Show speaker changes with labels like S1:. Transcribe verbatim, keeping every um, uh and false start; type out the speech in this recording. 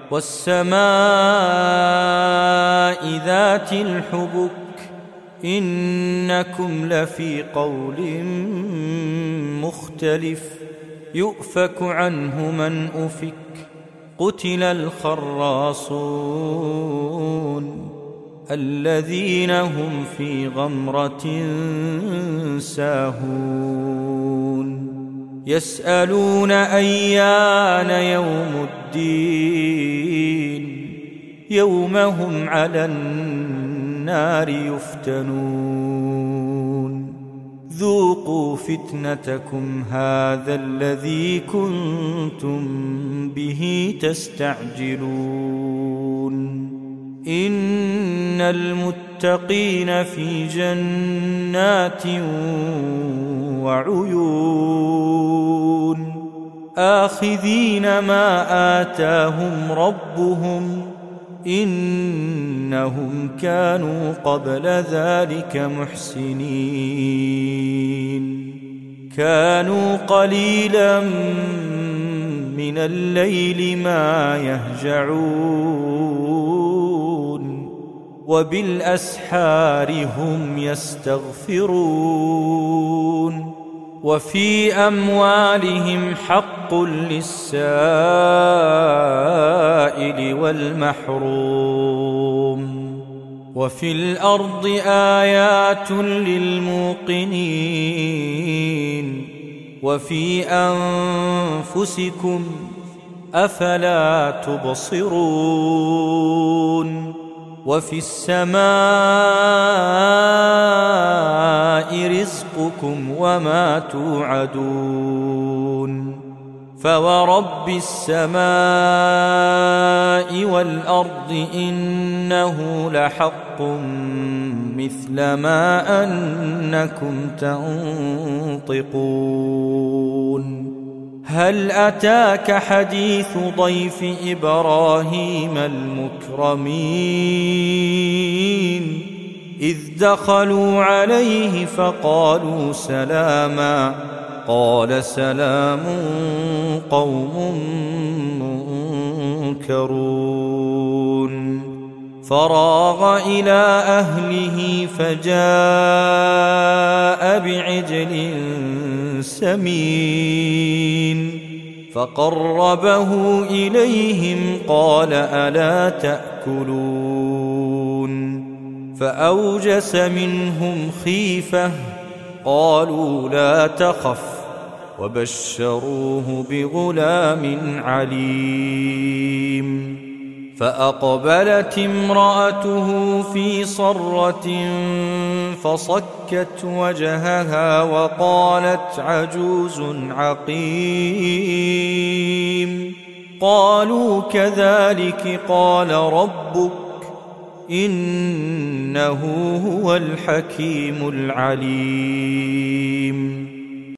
S1: والسماء ذات الحبك إنكم لفي قول مختلف يؤفك عنه من أفك قتل الخراصون الذين هم في غمرة ساهون يسألون أيان يوم الدين يوم هم على النار يفتنون ذوقوا فتنتكم هذا الذي كنتم به تستعجلون إن المتقين في جنات وعيون آخذين ما آتاهم ربهم إنهم كانوا قبل ذلك محسنين كانوا قليلا من الليل ما يهجعون وبالأسحار هم يستغفرون وفي أموالهم حق للسائل والمحروم وفي الأرض آيات للموقنين وفي أنفسكم أفلا تبصرون وفي السماء رزقكم وما توعدون فورب السماء والأرض إنه لحق مثل ما أنكم تنطقون هل أتاك حديث ضيف إبراهيم المكرمين إذ دخلوا عليه فقالوا سلاما قال سلام قوم منكرون فراغ إلى أهله فجاء بعجل سمين فقربه إليهم قال ألا تأكلون فأوجس منهم خيفة قالوا لا تخف وبشروه بغلام عليم فأقبلت امرأته في صرة فصكت وجهها وقالت عجوز عقيم قالوا كذلك قال ربك إنه هو الحكيم العليم